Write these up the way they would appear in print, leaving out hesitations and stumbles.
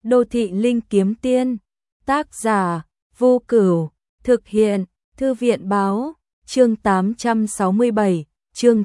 Đô thị linh kiếm tiên, tác giả Vô Cửu, thực hiện Thư viện báo, chương 867, chương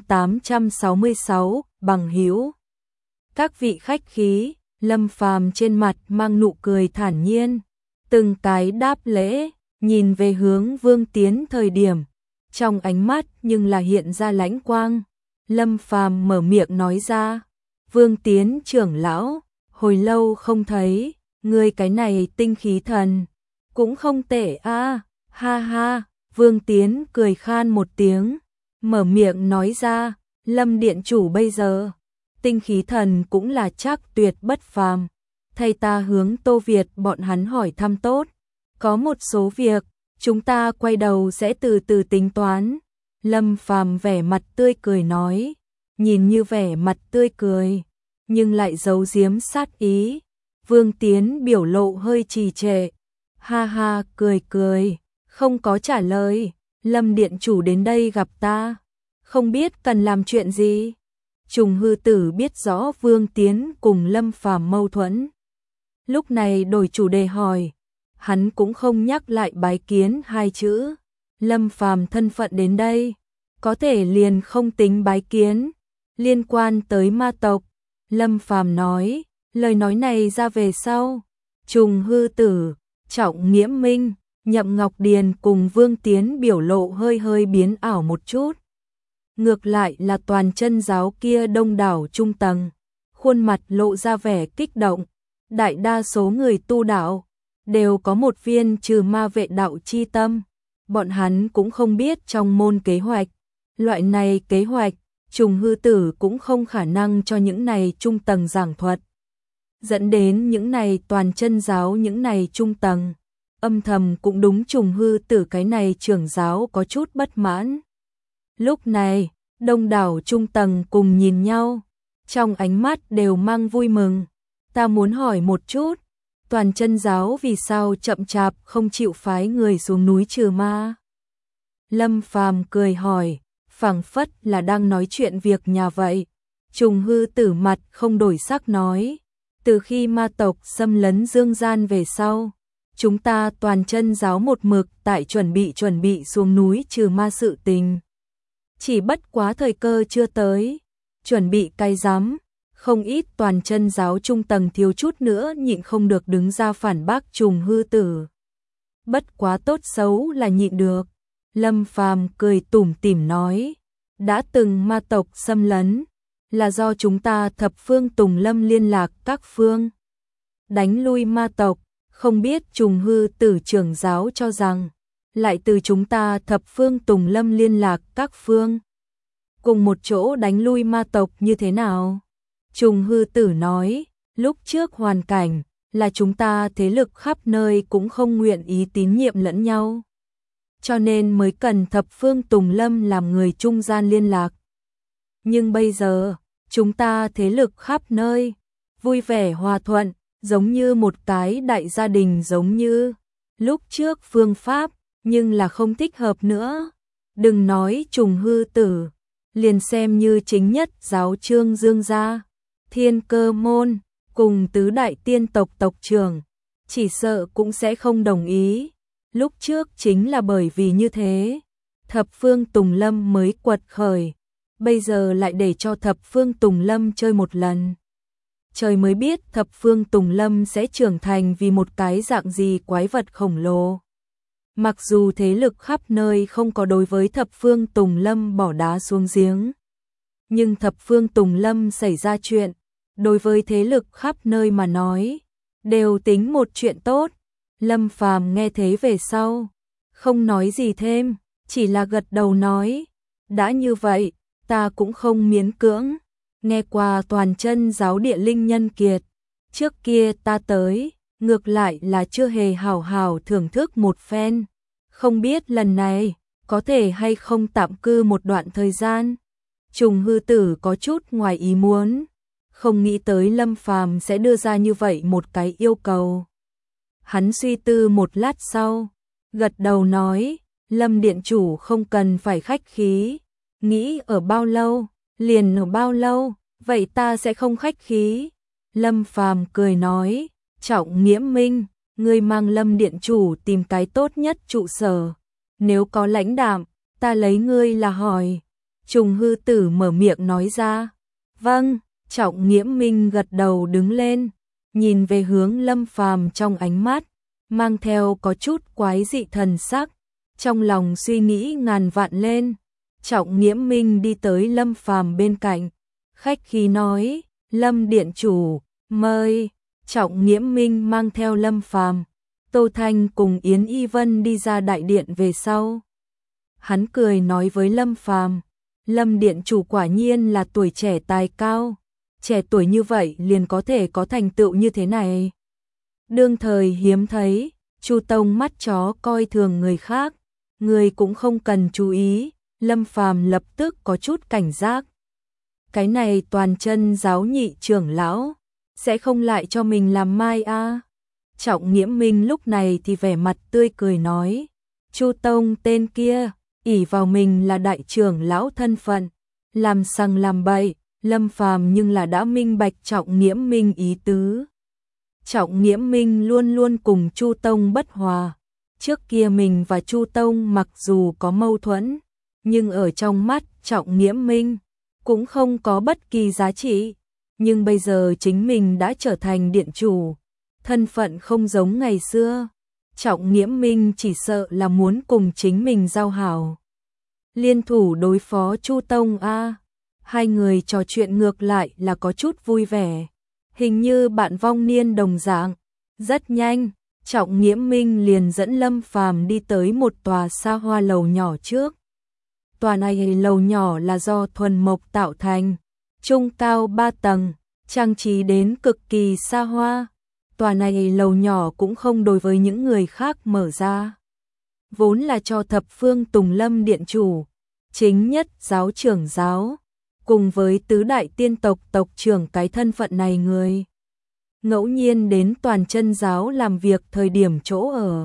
866, bằng hữu. Các vị khách khí, Lâm Phàm trên mặt mang nụ cười thản nhiên, từng cái đáp lễ, nhìn về hướng Vương Tiến thời điểm, trong ánh mắt nhưng là hiện ra lãnh quang. Lâm Phàm mở miệng nói ra, Vương Tiến trưởng lão, hồi lâu không thấy, ngươi cái này tinh khí thần, cũng không tệ a, ha ha. Vương Tiến cười khan một tiếng, mở miệng nói ra, Lâm điện chủ bây giờ, tinh khí thần cũng là chắc tuyệt bất phàm. Thay ta hướng Tô Việt bọn hắn hỏi thăm tốt, có một số việc, chúng ta quay đầu sẽ từ từ tính toán. Lâm Phàm vẻ mặt tươi cười nói, nhìn như vẻ mặt tươi cười, nhưng lại giấu giếm sát ý. Vương Tiến biểu lộ hơi trì trệ, ha ha cười cười, không có trả lời. Lâm điện chủ đến đây gặp ta, không biết cần làm chuyện gì. Trùng Hư Tử biết rõ Vương Tiến cùng Lâm Phàm mâu thuẫn, lúc này đổi chủ đề hỏi, hắn cũng không nhắc lại bái kiến hai chữ. Lâm Phàm thân phận đến đây, có thể liền không tính bái kiến. Liên quan tới ma tộc, Lâm Phàm nói, lời nói này ra về sau, Trùng Hư Tử, Trọng Nghiễm Minh, Nhậm Ngọc Điền cùng Vương Tiến biểu lộ hơi biến ảo một chút. Ngược lại là toàn chân giáo kia đông đảo trung tầng, khuôn mặt lộ ra vẻ kích động. Đại đa số người tu đạo đều có một viên trừ ma vệ đạo chi tâm, bọn hắn cũng không biết trong môn kế hoạch, loại này kế hoạch, Trùng Hư Tử cũng không khả năng cho những này trung tầng giảng thuật, dẫn đến những này toàn chân giáo những này trung tầng, âm thầm cũng đúng Trùng Hư Tử cái này trưởng giáo có chút bất mãn. Lúc này, đông đảo trung tầng cùng nhìn nhau, trong ánh mắt đều mang vui mừng. Ta muốn hỏi một chút, toàn chân giáo vì sao chậm chạp không chịu phái người xuống núi trừ ma? Lâm Phàm cười hỏi, phảng phất là đang nói chuyện việc nhà vậy. Trùng Hư Tử mặt không đổi sắc nói, từ khi ma tộc xâm lấn dương gian về sau, chúng ta toàn chân giáo một mực tại chuẩn bị xuống núi trừ ma sự tình. Chỉ bất quá thời cơ chưa tới, chuẩn bị cái rắm, không ít toàn chân giáo trung tầng thiếu chút nữa nhịn không được đứng ra phản bác Trùng Hư Tử. Bất quá tốt xấu là nhịn được. Lâm Phàm cười tủm tỉm nói, đã từng ma tộc xâm lấn, là do chúng ta thập phương Tùng Lâm liên lạc các phương đánh lui ma tộc, không biết Trùng Hư Tử trưởng giáo cho rằng, lại từ chúng ta thập phương Tùng Lâm liên lạc các phương cùng một chỗ đánh lui ma tộc như thế nào? Trùng Hư Tử nói, lúc trước hoàn cảnh là chúng ta thế lực khắp nơi cũng không nguyện ý tín nhiệm lẫn nhau, cho nên mới cần thập phương Tùng Lâm làm người trung gian liên lạc. Nhưng bây giờ, chúng ta thế lực khắp nơi, vui vẻ hòa thuận, giống như một cái đại gia đình giống như lúc trước phương pháp, nhưng là không thích hợp nữa. Đừng nói Trùng Hư Tử, liền xem như chính nhất giáo Trương Dương gia, Thiên Cơ môn, cùng tứ đại tiên tộc tộc trưởng, chỉ sợ cũng sẽ không đồng ý. Lúc trước chính là bởi vì như thế, thập phương Tùng Lâm mới quật khởi, bây giờ lại để cho thập phương Tùng Lâm chơi một lần. Trời mới biết thập phương Tùng Lâm sẽ trưởng thành vì một cái dạng gì quái vật khổng lồ. Mặc dù thế lực khắp nơi không có đối với thập phương Tùng Lâm bỏ đá xuống giếng, nhưng thập phương Tùng Lâm xảy ra chuyện, đối với thế lực khắp nơi mà nói, đều tính một chuyện tốt. Lâm Phàm nghe thế về sau, không nói gì thêm, chỉ là gật đầu nói, đã như vậy, ta cũng không miễn cưỡng. Nghe qua toàn chân giáo địa linh nhân kiệt, trước kia ta tới, ngược lại là chưa hề hảo hảo thưởng thức một phen, không biết lần này có thể hay không tạm cư một đoạn thời gian. Trùng Hư Tử có chút ngoài ý muốn, không nghĩ tới Lâm Phàm sẽ đưa ra như vậy một cái yêu cầu. Hắn suy tư một lát sau, gật đầu nói, Lâm điện chủ không cần phải khách khí, nghĩ ở bao lâu, liền ở bao lâu, vậy ta sẽ không khách khí. Lâm Phàm cười nói, Trọng Nghiễm Minh, ngươi mang Lâm điện chủ tìm cái tốt nhất trụ sở. Nếu có lãnh đạm, ta lấy ngươi là hỏi. Trùng Hư Tử mở miệng nói ra. Vâng, Trọng Nghiễm Minh gật đầu đứng lên, nhìn về hướng Lâm Phàm trong ánh mắt, mang theo có chút quái dị thần sắc, trong lòng suy nghĩ ngàn vạn lên. Trọng Nghiễm Minh đi tới Lâm Phàm bên cạnh, khách khí nói, Lâm điện chủ, mời. Trọng Nghiễm Minh mang theo Lâm Phàm, Tô Thanh cùng Yến Y Vân đi ra đại điện về sau. Hắn cười nói với Lâm Phàm, Lâm điện chủ quả nhiên là tuổi trẻ tài cao, trẻ tuổi như vậy liền có thể có thành tựu như thế này. Đương thời hiếm thấy, Chu Tông mắt chó coi thường người khác, người cũng không cần chú ý. Lâm Phàm lập tức có chút cảnh giác. Cái này Toàn Chân giáo nhị trưởng lão sẽ không lại cho mình làm mai a? Trọng Nghiễm Minh lúc này thì vẻ mặt tươi cười nói, Chu Tông tên kia ỷ vào mình là đại trưởng lão thân phận, làm sằng làm bậy. Lâm Phàm nhưng là đã minh bạch Trọng Nghiễm Minh ý tứ. Trọng Nghiễm Minh luôn luôn cùng Chu Tông bất hòa. Trước kia mình và Chu Tông mặc dù có mâu thuẫn, nhưng ở trong mắt Trọng Nghiễm Minh cũng không có bất kỳ giá trị. Nhưng bây giờ chính mình đã trở thành điện chủ, thân phận không giống ngày xưa. Trọng Nghiễm Minh chỉ sợ là muốn cùng chính mình giao hảo, liên thủ đối phó Chu Tông a. Hai người trò chuyện ngược lại là có chút vui vẻ, hình như bạn vong niên đồng dạng. Rất nhanh, Trọng Nghiễm Minh liền dẫn Lâm Phàm đi tới một tòa xa hoa lầu nhỏ trước. Tòa này lầu nhỏ là do thuần mộc tạo thành, trung cao 3 tầng, trang trí đến cực kỳ xa hoa. Tòa này lầu nhỏ cũng không đối với những người khác mở ra, vốn là cho thập phương Tùng Lâm điện chủ, chính nhất giáo trưởng giáo, cùng với tứ đại tiên tộc tộc trưởng cái thân phận này người. Ngẫu nhiên đến Toàn Chân giáo làm việc thời điểm chỗ ở.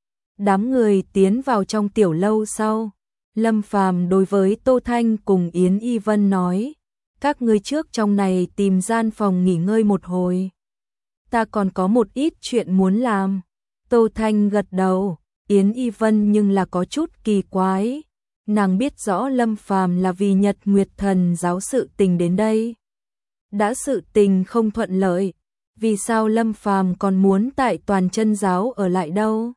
Đám người tiến vào trong tiểu lâu sau, Lâm Phàm đối với Tô Thanh cùng Yến Y Vân nói, các ngươi trước trong này tìm gian phòng nghỉ ngơi một hồi. Ta còn có một ít chuyện muốn làm. Tô Thanh gật đầu, Yến Y Vân nhưng là có chút kỳ quái. Nàng biết rõ Lâm Phàm là vì Nhật Nguyệt Thần giáo sự tình đến đây. Đã sự tình không thuận lợi, vì sao Lâm Phàm còn muốn tại Toàn Chân giáo ở lại đâu?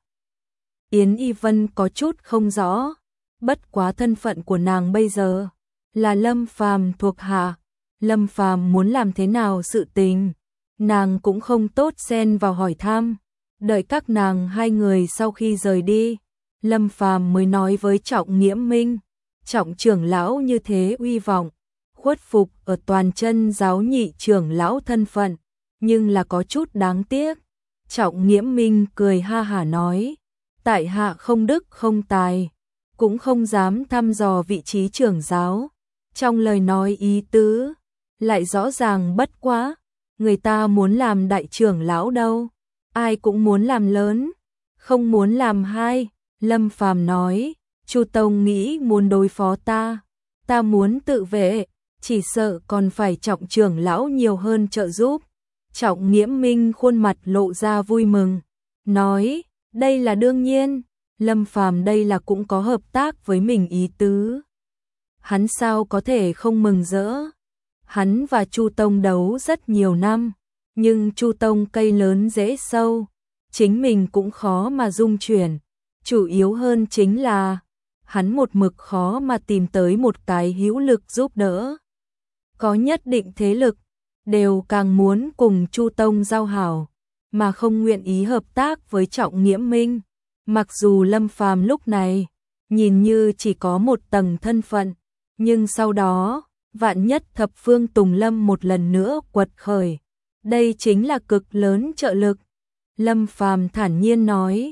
Yến Y Vân có chút không rõ, bất quá thân phận của nàng bây giờ là Lâm Phàm thuộc hạ, Lâm Phàm muốn làm thế nào sự tình, nàng cũng không tốt xen vào hỏi thăm. Đợi các nàng hai người sau khi rời đi, Lâm Phàm mới nói với Trọng Nghiễm Minh, Trọng trưởng lão như thế uy vọng, khuất phục ở Toàn Chân giáo nhị trưởng lão thân phận, nhưng là có chút đáng tiếc. Trọng Nghiễm Minh cười ha hả nói, tại hạ không đức không tài, cũng không dám thăm dò vị trí trưởng giáo. Trong lời nói ý tứ lại rõ ràng bất quá, người ta muốn làm đại trưởng lão đâu, ai cũng muốn làm lớn, không muốn làm hai. Lâm Phàm nói, Chu Tông nghĩ muốn đối phó ta, ta muốn tự vệ, chỉ sợ còn phải Trọng trưởng lão nhiều hơn trợ giúp. Trọng Nghiễm Minh khuôn mặt lộ ra vui mừng, nói, đây là đương nhiên, Lâm Phàm đây là cũng có hợp tác với mình ý tứ. Hắn sao có thể không mừng rỡ? Hắn và Chu Tông đấu rất nhiều năm, nhưng Chu Tông cây lớn rễ sâu, chính mình cũng khó mà dung chuyển. Chủ yếu hơn chính là, hắn một mực khó mà tìm tới một cái hữu lực giúp đỡ. Có nhất định thế lực, đều càng muốn cùng Chu Tông giao hảo, mà không nguyện ý hợp tác với Trọng Nghiễm Minh. Mặc dù Lâm Phàm lúc này, nhìn như chỉ có một tầng thân phận, nhưng sau đó, vạn nhất thập phương Tùng Lâm một lần nữa quật khởi. Đây chính là cực lớn trợ lực. Lâm Phàm thản nhiên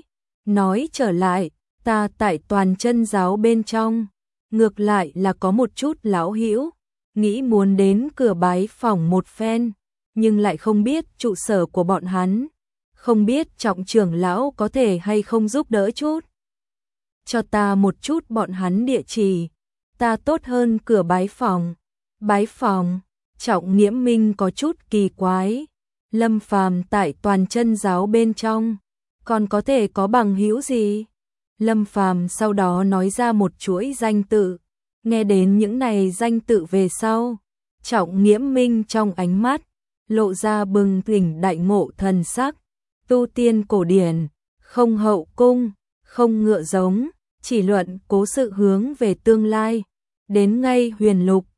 nói trở lại, ta tại Toàn Chân giáo bên trong, ngược lại là có một chút lão hữu, nghĩ muốn đến cửa bái phỏng một phen, nhưng lại không biết trụ sở của bọn hắn, không biết Trọng trưởng lão có thể hay không giúp đỡ chút. Cho ta một chút bọn hắn địa chỉ, ta tốt hơn cửa bái phỏng. Bái phỏng, Trọng Nghiễm Minh có chút kỳ quái, Lâm Phàm tại Toàn Chân giáo bên trong, còn có thể có bằng hữu gì? Lâm Phàm sau đó nói ra một chuỗi danh tự, nghe đến những này danh tự về sau, Trọng Nghiễm Minh trong ánh mắt lộ ra bừng tỉnh đại ngộ thần sắc, tu tiên cổ điển, không hậu cung, không ngựa giống, chỉ luận cố sự hướng về tương lai, đến ngay huyền lục,